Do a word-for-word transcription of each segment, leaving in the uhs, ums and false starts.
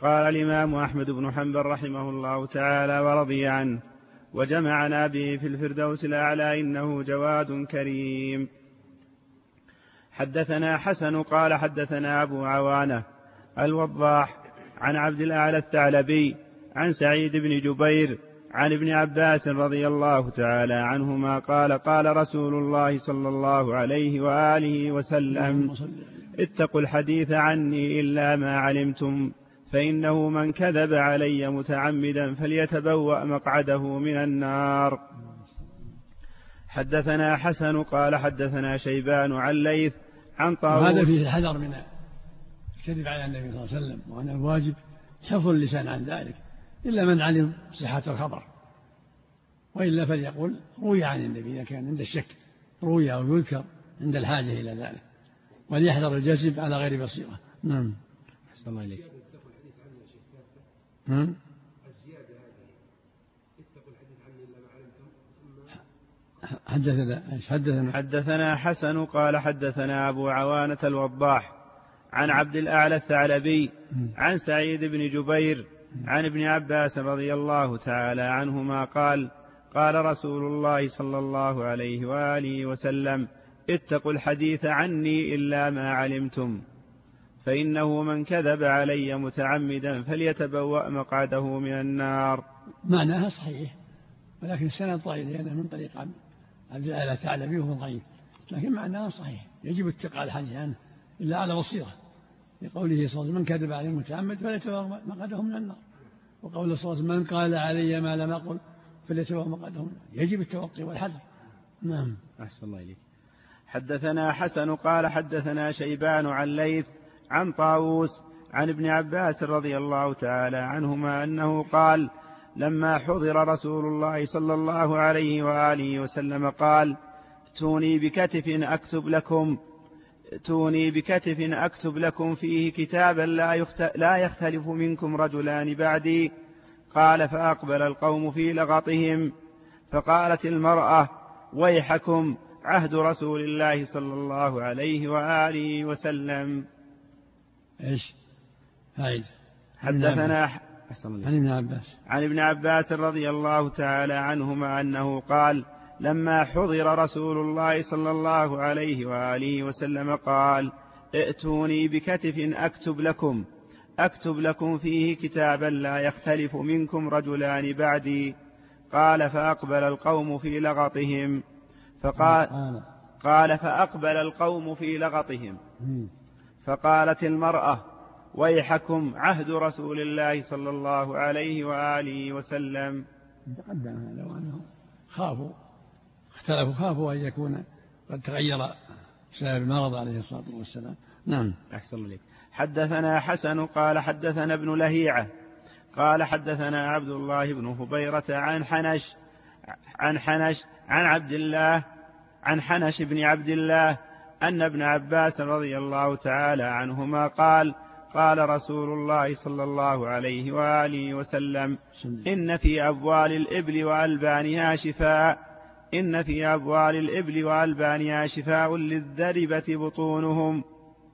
قال الإمام أحمد بن حنبل رحمه الله تعالى ورضي عنه: وجمعنا به في الفردوس الأعلى إنه جواد كريم. حدثنا حسن قال حدثنا أبو عوانة الوضاح عن عبد الأعلى الثعلبي عن سعيد بن جبير عن ابن عباس رضي الله تعالى عنهما قال: قال رسول الله صلى الله عليه وآله وسلم: اتقوا الحديث عني إلا ما علمتم، فإنه من كذب علي متعمدا فليتبوأ مقعده من النار. حدثنا حسن قال حدثنا شيبان عن ليث عن طاووس. وهذا فيه الحذر من الكذب على النبي صلى الله عليه وسلم، وأن الواجب حفظ اللسان عن ذلك إلا من علم صحة الخبر، وإلا فليقول روي عن النبي إذا كان عند الشك، روي أو يذكر عند الحاجة إلى ذلك، وليحذر الجزم على غير بصيرة. نعم. أحسن الله إليك. نعم. حدثنا حدثنا حدثنا حسن قال حدثنا أبو عوانة الوضاح عن عبد الأعلى الثعلبي عن سعيد بن جبير عن ابن عباس رضي الله تعالى عنهما قال: قال رسول الله صلى الله عليه وآله وسلم: اتقوا الحديث عني إلا ما علمتم، فإنه من كذب علي متعمدا فليتبوأ مقعده من النار. معناها صحيح، ولكن السند ضعيف لأنه من طريق عبد الأعلى الثعلبي وهو ضعيف، لكن معناها صحيح، يجب اتقاء الحديث عنه إلا على بصيرة، لقوله صلى الله عليه وسلم: من كذب علي متعمد فليتبوأ مقعده من النار، وقول صلى الله عليه وسلم: من قال علي ما لم أقل فليتبوأ مقعده من النار. يجب التوقي والحذر. نعم. أحسن الله إليك. حدثنا حسن قال حدثنا شيبان عن ليث عن طاووس عن ابن عباس رضي الله تعالى عنهما أنه قال: لما حضر رسول الله صلى الله عليه وآله وسلم قال: ائتوني بكتف أكتب لكم ائتوني بكتف أكتب لكم فيه كتابا لا يختلف منكم رجلان بعدي. قال: فأقبل القوم في لغطهم، فقالت المرأة: ويحكم، عهد رسول الله صلى الله عليه وآله وسلم. إيش هاي؟ حدثنا عن ابن عباس عن ابن عباس رضي الله تعالى عنهما أنه قال: لما حضر رسول الله صلى الله عليه وآله وسلم قال: ائتوني بكتف أكتب لكم أكتب لكم فيه كتابا لا يختلف منكم رجلان بعدي. قال: فأقبل القوم في لغطهم فقال قال فأقبل القوم في لغطهم فقالت المرأة: ويحكم، عهد رسول الله صلى الله عليه وآله وسلم. تقدم هذا وأنهم خافوا اختلفوا خافوا أن يكون قد تغير بسبب المرض عليه الصلاة والسلام. نعم. أحسن الله. حدثنا حسن قال حدثنا ابن لهيعة قال حدثنا عبد الله بن هبيرة عن حنش عن حنش عن عبد الله عن حنش بن عبد الله أن ابن عباس رضي الله تعالى عنهما قال: قال رسول الله صلى الله عليه وآله وسلم: إن في أبوال الإبل وألبانها شفاء إن في أبوال الإبل وألبانها شفاء للذربة بطونهم.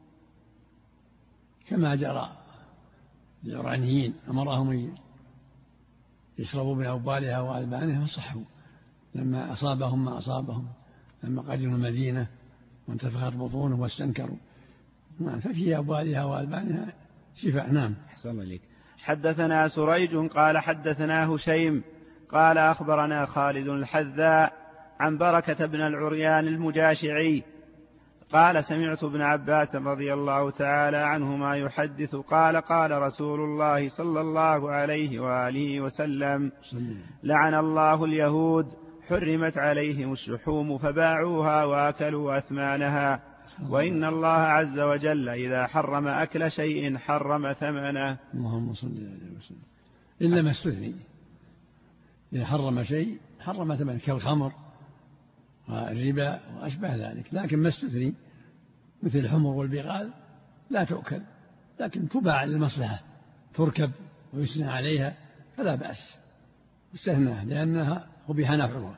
كما جرى العرانيين أمرهم يشربوا من أبوالها وألبانها فصحوا لما أصابهم ما أصابهم لما قدموا المدينة وانتفخت بطونهم واستنكروا. نعم. ففي أبوالها وألبانها شفاء. نعم. أحسن الله إليك. حدثنا سريج قال حدثنا هشيم قال أخبرنا خالد الحذاء عن بركة بن العريان المجاشعي قال: سمعت ابن عباس رضي الله تعالى عنهما يحدث قال: قال رسول الله صلى الله عليه وآله وسلم: لعن الله اليهود، حرمت عليهم الشحوم فباعوها وأكلوا أثمانها، وإن الله عز وجل إذا حرم أكل شيء حرم ثمنه. اللهم صل عليه وسلم. إلا ما استثني، إذا حرم شيء حرم ثمنه كالخمر والربا وأشبه ذلك، لكن ما استثني مثل الحمر والبغال لا تؤكل، لكن تباع للمصلحة، تركب ويسنى عليها فلا بأس، استثناها لأنها أبيح نفعها.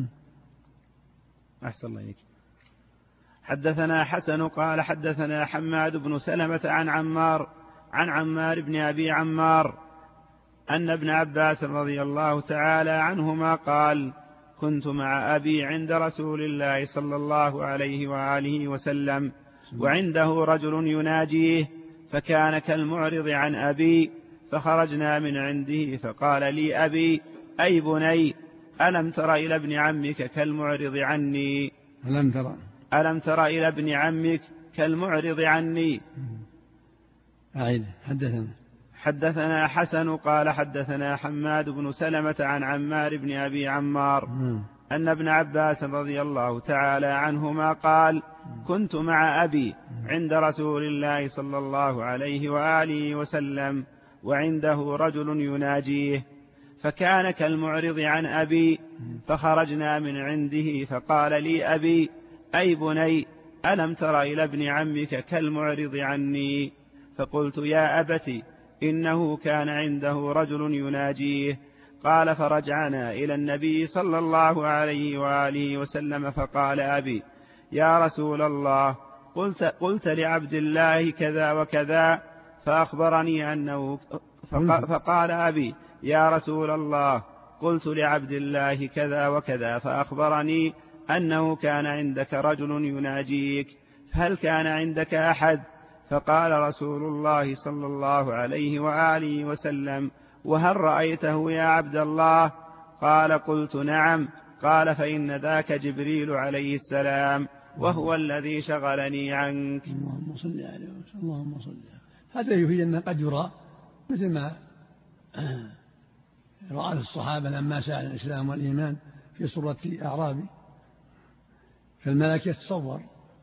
أحسن الله إليك. حدثنا حسن قال حدثنا حماد بن سلمة عن عمار عن عمار بن أبي عمار أن ابن عباس رضي الله تعالى عنهما قال كنت مع أبي عند رسول الله صلى الله عليه وآله وسلم وعنده رجل يناجيه فكان كالمعرض عن أبي فخرجنا من عنده فقال لي أبي أي بني ألم تر إلى ابن عمك كالمعرض عني ألم تر ألم تر إلى ابن عمك كالمعرض عني. أعيد. حدثنا حدثنا حسن قال حدثنا حماد بن سلمة عن عمار بن أبي عمار أن ابن عباس رضي الله تعالى عنهما قال كنت مع أبي عند رسول الله صلى الله عليه وآله وسلم وعنده رجل يناجيه فكان كالمعرض عن أبي فخرجنا من عنده فقال لي أبي أي بني ألم تر إلى ابن عمك كالمعرض عني فقلت يا أبت إنه كان عنده رجل يناجيه. قال فرجعنا إلى النبي صلى الله عليه وآله وسلم فقال أبي يا رسول الله قلت, قلت لعبد الله كذا وكذا فأخبرني أنه فقال أبي يا رسول الله قلت لعبد الله كذا وكذا فأخبرني أنه كان عندك رجل يناجيك فهل كان عندك أحد؟ فقال رسول الله صلى الله عليه وآله وسلم وهل رأيته يا عبد الله؟ قال قلت نعم. قال فإن ذاك جبريل عليه السلام وهو الذي شغلني عنك. اللهم صل عليه وسلم. اللهم صل. هذا يفيد أنه قد يرى مثل ما رأى الصحابة لما سأل الإسلام والإيمان في صورة أعرابي فالملك يتصور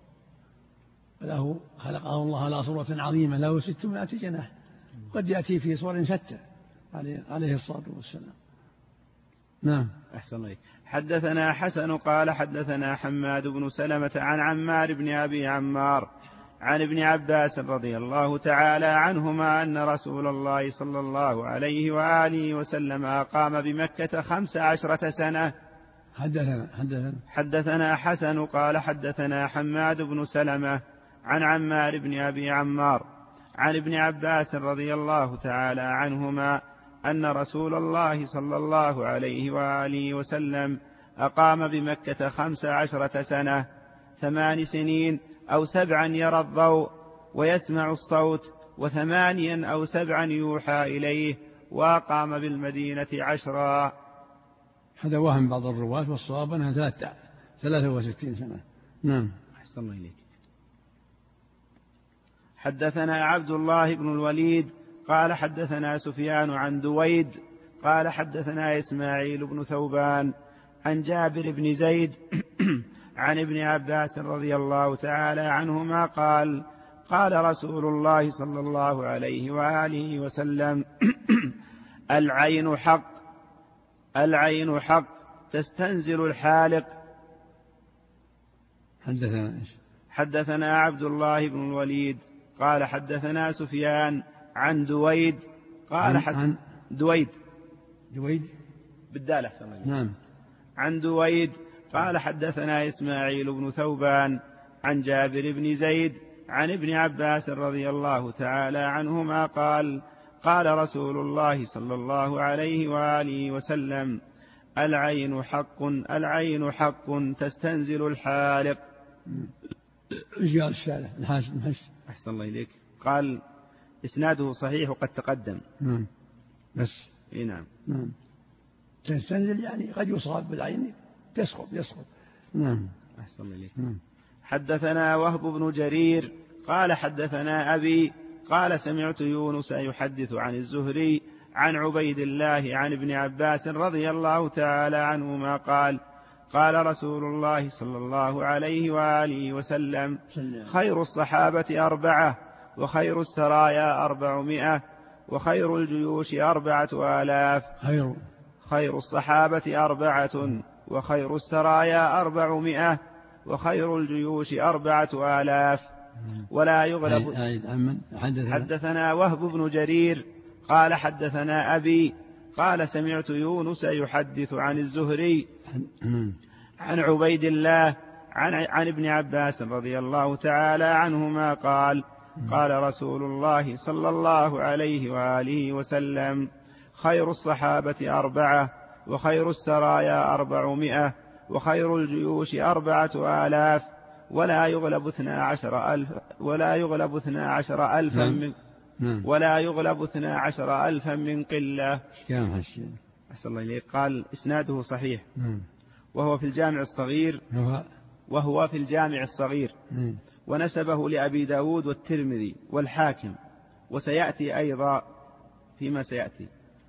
له خلقه الله على صورة عظيمة له ستمائة جناح قد يأتي في صور شتى عليه الصلاة والسلام. نعم. أحسن الله. حدثنا حسن قال حدثنا حماد بن سلمة عن عمار بن أبي عمار عن ابن عباس رضي الله تعالى عنهما أن رسول الله صلى الله عليه وآله وسلم أقام بمكة خمس عشرة سنة. حدثنا حدثنا حدثنا حسن قال حدثنا حماد بن سلمة عن عمار بن أبي عمار عن ابن عباس رضي الله تعالى عنهما أن رسول الله صلى الله عليه وآله وسلم أقام بمكة خمس عشرة سنة ثمان سنين أو سبعا يرى الضوء ويسمع الصوت وثمانيا أو سبعا يوحى إليه وأقام بالمدينة عشرا. هذا وهم بعض الرواة والصواب أنها ثلاثة ثلاثة وستين سنة. نعم. أحسن الله إليك. حدثنا عبد الله بن الوليد قال حدثنا سفيان عن دويد قال حدثنا إسماعيل بن ثوبان عن جابر بن زيد عن ابن عباس رضي الله تعالى عنهما قال قال رسول الله صلى الله عليه وآله وسلم العين حق العين حق تستنزل الحالق. حدثنا حدثنا عبد الله بن الوليد قال حدثنا سفيان عن دويد قال عن, عن دويد دويد بالدال أحسن الله. نعم. عن دويد قال حدثنا إسماعيل بن ثوبان عن جابر بن زيد عن ابن عباس رضي الله تعالى عنهما قال قال رسول الله صلى الله عليه وآله وسلم العين حق العين حق تستنزل الحالق. رجال الشارع الحاشم الحش. أحسن الله إليك. قال إسناده صحيح وقد تقدم. نعم. بس. إيه نعم. نعم. تستنزل يعني قد يصاب بالعين تسقط يسقط. نعم. أحسن الله إليك. نعم. حدثنا وهب بن جرير قال حدثنا أبي قال سمعت يونس يحدث عن الزهري عن عبيد الله عن ابن عباس رضي الله تعالى عنهما قال قال رسول الله صلى الله عليه وآله وسلم خير الصحابة أربعة وخير السرايا أربعمائة وخير الجيوش أربعة آلاف. خير خير الصحابة أربعة وخير السرايا أربعمائة وخير الجيوش أربعة آلاف ولا يغلب. حدثنا وهب بن جرير قال حدثنا أبي قال سمعت يونس يحدث عن الزهري عن عبيد الله عن, عن ابن عباس رضي الله تعالى عنهما قال قال رسول الله صلى الله عليه وآله وسلم: خير الصحابة أربعة، وخير السرايا أربعمائة، وخير الجيوش أربعة آلاف، ولا يغلب اثنا عشر ألف ولا يغلب اثنا عشر ألفا من ولا يغلب اثنا عشر ألفا من قلة. أحسن الله إليك. قال إسناده صحيح، وهو في الجامع الصغير وهو في الجامع الصغير ونسبه لأبي داود والترمذي والحاكم، وسيأتي أيضا فيما سيأتي.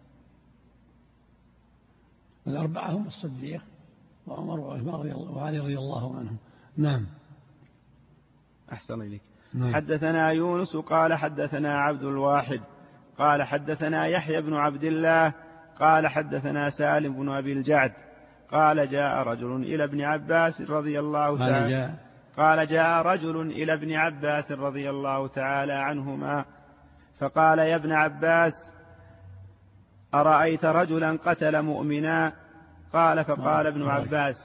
الأربعة هم الصديق وعمر وعثمان وعلي رضي الله عنهم. نعم. أحسن إليك. نعم. حدثنا يونس قال حدثنا عبد الواحد قال حدثنا يحيى بن عبد الله قال حدثنا سالم بن أبي الجعد قال جاء رجل إلى ابن عباس رضي الله تعالى قال جاء رجل إلى ابن عباس رضي الله تعالى عنهما فقال: يا ابن عباس، أرأيت رجلا قتل مؤمنا؟ قال: فقال ابن عباس: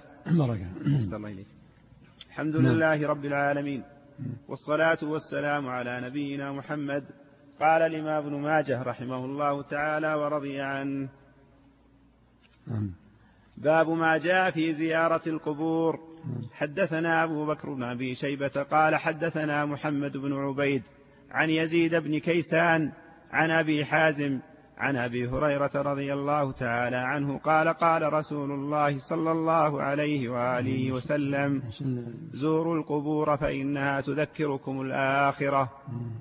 الحمد لله رب العالمين، والصلاة والسلام على نبينا محمد. قال الإمام ابن ماجه رحمه الله تعالى ورضي عنه: باب ما جاء في زيارة القبور. حدثنا أبو بكر بن أبي شيبة قال حدثنا محمد بن عبيد عن يزيد بن كيسان عن أبي حازم عن أبي هريرة رضي الله تعالى عنه قال: قال رسول الله صلى الله عليه وآله وسلم: زوروا القبور فإنها تذكركم الآخرة.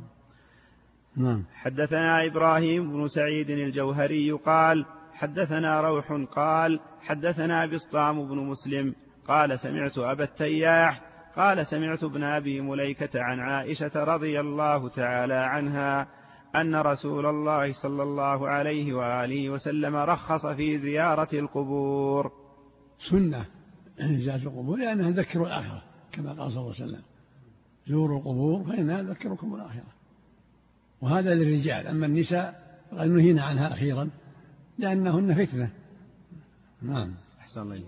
حدثنا إبراهيم بن سعيد الجوهري قال حدثنا روح قال حدثنا بسطام بن مسلم قال سمعت أبا التياح قال سمعت ابن أبي مليكة عن عائشة رضي الله تعالى عنها أن رسول الله صلى الله عليه وآله وسلم رخص في زيارة القبور. سنة زيارة القبور لأنها تذكر الآخرة كما قال صلى الله عليه وسلم: زوروا القبور فإنها تذكركم الآخرة. وهذا للرجال، أما النساء قد نهينا عنها أخيرا لأنهن فتنة. نعم. أحسن الله.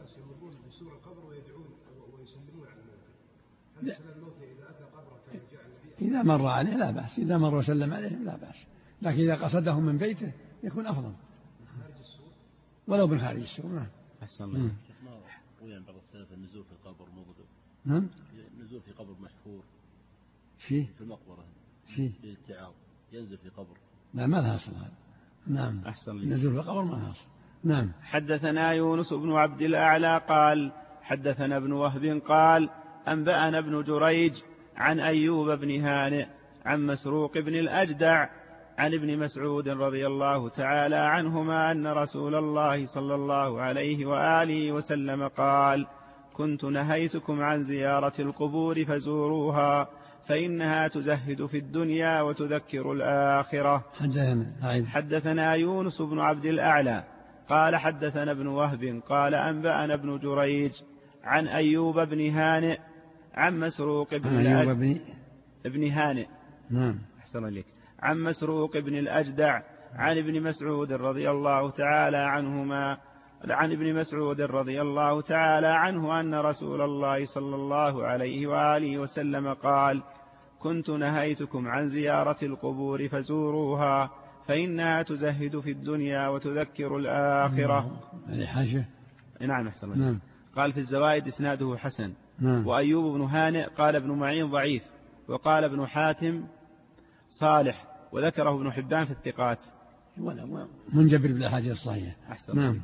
إذا مر عليه لا بأس، إذا مر وسلم عليه لا بأس، لكن إذا قصده من بيته يكون أفضل ولو من خارج السور. نعم. أحسن الله. وين بعض السلف النزول في القبر مغضب. نعم. النزول في قبر محفور. فيه. في المقبرة. فيه. للاتعاظ ينزل في قبر. لا ما لها أصل هذا. نعم. أحسن الله. النزول في القبر ما لها أصل. نعم. حدثنا يونس بن عبد الأعلى قال حدثنا ابن وهب قال أنبأنا ابن جريج عن أيوب بن هانئ عن مسروق بن الأجدع عن ابن مسعود رضي الله تعالى عنهما أن رسول الله صلى الله عليه وآله وسلم قال: كنت نهيتكم عن زيارة القبور فزوروها فإنها تزهد في الدنيا وتذكر الآخرة. حدثنا يونس بن عبد الأعلى قال حدثنا ابن وهب قال أنبأنا ابن جريج عن أيوب بن هانئ عن مسروق بن الأجدع ابن هانئ نعم أحسن لك عن مسروق بن الأجدع عن ابن مسعود رضي الله تعالى عنهما عن ابن مسعود رضي الله تعالى عنه أن رسول الله صلى الله عليه وآله وسلم قال: كنت نهيتكم عن زيارة القبور فزوروها فإنها تزهد في الدنيا وتذكر الآخرة. هذه حاجة. نعم أحسن نعم. قال في الزوائد إسناده حسن. نعم. وأيوب بن هانئ قال ابن معين ضعيف، وقال ابن حاتم صالح، وذكره ابن حبان في الثقات. منجبر بالأحاديث الصحيحة. أحسن. نعم.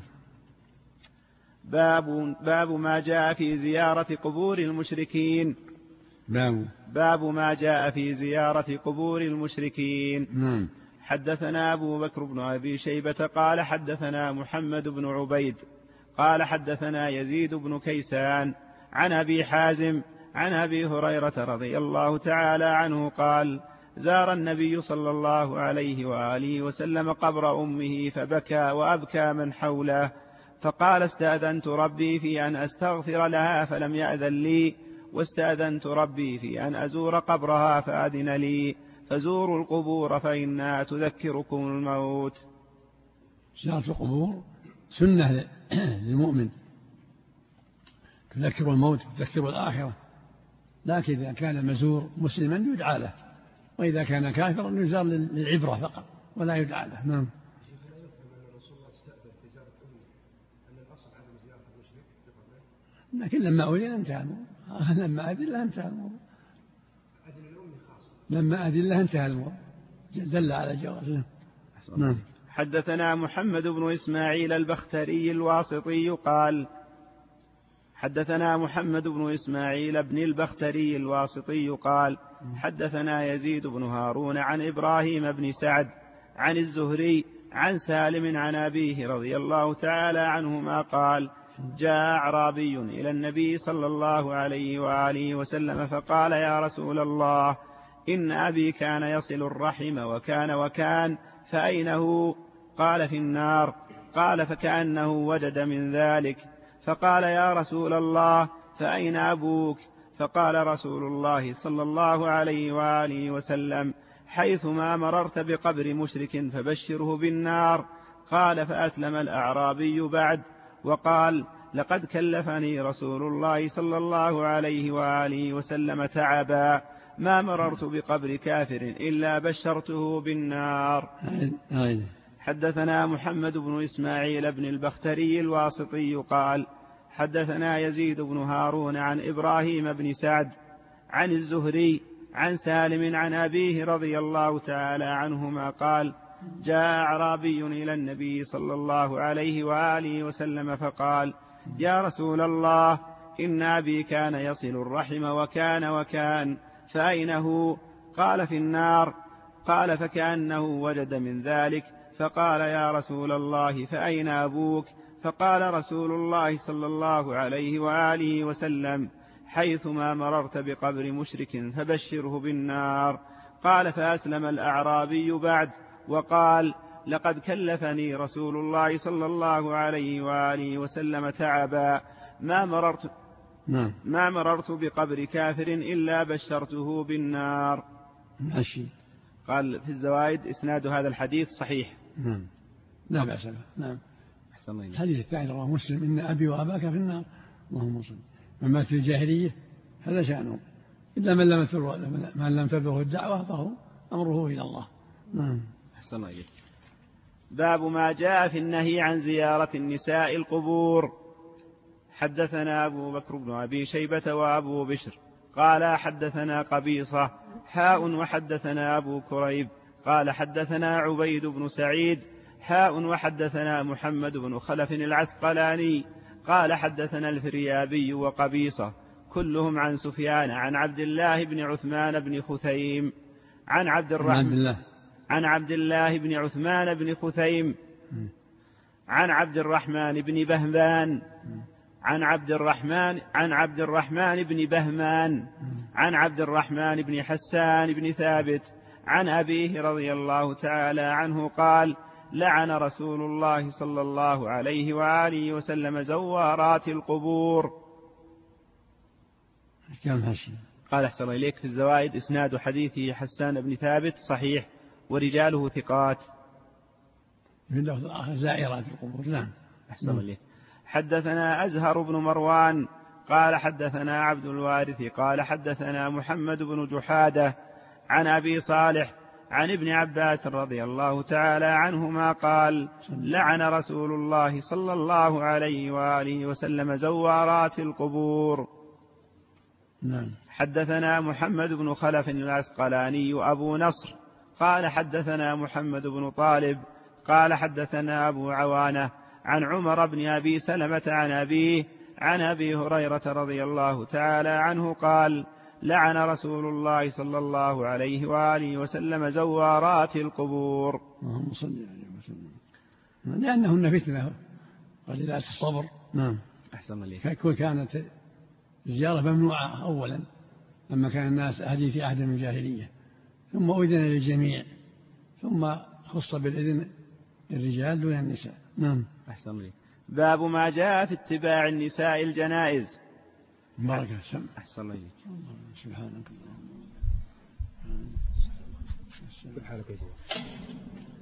باب باب ما جاء في زيارة قبور المشركين. باب باب ما جاء في زيارة قبور المشركين. نعم. حدثنا أبو بكر بن أبي شيبة قال حدثنا محمد بن عبيد قال حدثنا يزيد بن كيسان عن أبي حازم عن أبي هريرة رضي الله تعالى عنه قال: زار النبي صلى الله عليه وآله وسلم قبر أمه فبكى وأبكى من حوله، فقال: استأذنت ربي في أن أستغفر لها فلم يأذن لي، واستأذنت ربي في أن أزور قبرها فأذن لي، فزوروا القبور فإنها تذكركم الموت. زيارة القبور سنة للمؤمن، تذكر الموت تذكر الآخرة، لكن إذا كان المزور مسلما يدعى له وإذا كان كافرا يزار للعبرة فقط ولا يدعى له. نعم. لكن لما أذن انتهى الموضوع، لما أذن له انتهى الموضوع، لما أذن له انتهى الموضوع، دل على جوازه. نعم. حدثنا محمد بن إسماعيل البختري الواسطي قال حدثنا محمد بن إسماعيل بن البختري الواسطي قال حدثنا يزيد بن هارون عن إبراهيم بن سعد عن الزهري عن سالم عن أبيه رضي الله تعالى عنهما قال جاء أعرابي إلى النبي صلى الله عليه وآله وسلم فقال يا رسول الله إن أبي كان يصل الرحم وكان وكان فأين هو؟ قال في النار. قال فكأنه وجد من ذلك فقال يا رسول الله فأين أبوك؟ فقال رسول الله صلى الله عليه وآله وسلم حيثما مررت بقبر مشرك فبشره بالنار. قال فأسلم الأعرابي بعد وقال لقد كلفني رسول الله صلى الله عليه وآله وسلم تعبا ما مررت بقبر كافر إلا بشرته بالنار. حدثنا محمد بن إسماعيل بن البختري الواسطي قال حدثنا يزيد بن هارون عن إبراهيم بن سعد عن الزهري عن سالم عن أبيه رضي الله تعالى عنهما قال جاء أعرابي إلى النبي صلى الله عليه وآله وسلم فقال يا رسول الله إن أبي كان يصل الرحم وكان وكان فأين هو؟ قال في النار. قال فكأنه وجد من ذلك فقال يا رسول الله فأين أبوك؟ فقال رسول الله صلى الله عليه وآله وسلم حيثما مررت بقبر مشرك فبشره بالنار. قال فأسلم الأعرابي بعد وقال لقد كلفني رسول الله صلى الله عليه وآله وسلم تعبا ما مررت نعم. ما مررت بقبر كافر إلا بشرته بالنار. ماشي. قال في الزوائد إسناد هذا الحديث صحيح. نعم لا بأس له. نعم. الحديث الثاني رواه مسلم إن أبي وأباك في النار اللهم صل. من مات في الجاهلية هذا شأنه إلا من لم تبلغه من لم تبلغه الدعوة فهو أمره إلى الله. نعم. أحسن الله إليك. باب ما جاء في النهي عن زيارة النساء القبور. حدثنا أبو بكر بن أبي شيبة وأبو بشر قال حدثنا قبيصة حاء وحدثنا أبو كريب قال حدثنا عبيد بن سعيد حاء وحدثنا محمد بن خلف العسقلاني قال حدثنا الفريابي وقبيصة كلهم عن سفيان عن عبد الله بن عثمان بن خثيم عن عبد الرحمن عن عبد الله بن عثمان بن خثيم عن عبد الرحمن بن بهمان عن عبد الرحمن عن عبد الرحمن بن بهمان عن عبد الرحمن بن حسان بن ثابت عن أبيه رضي الله تعالى عنه قال لعن رسول الله صلى الله عليه وآله وسلم زوارات القبور. قال أحسن إليك في الزوائد إسناد حديثه حسان بن ثابت صحيح ورجاله ثقات. زائرات القبور. نعم. أحسن إليك. حدثنا أزهر بن مروان قال حدثنا عبد الوارث قال حدثنا محمد بن جحادة عن أبي صالح عن ابن عباس رضي الله تعالى عنهما قال لعن رسول الله صلى الله عليه وآله وسلم زوارات القبور. نعم. حدثنا محمد بن خلف العسقلاني أبو نصر قال حدثنا محمد بن طالب قال حدثنا أبو عوانة عن عمر بن أبي سلمة عن أبيه عن أبي هريرة رضي الله تعالى عنه قال لعن رسول الله صلى الله عليه وآله وسلم زوارات القبور. اللهم صل عليه وسلم. لأنهن فتنة قليلات الصبر. نعم. أحسن الله. كانت الزيارة ممنوعة أولا لما كان الناس أهدي في عهد من الجاهلية ثم أذن للجميع ثم خص بالإذن الرجال دون النساء. نعم. أحسن الله. باب ما جاء في اتباع النساء الجنائز. بركة سمع. أحسن الله. سبحانك اللهم.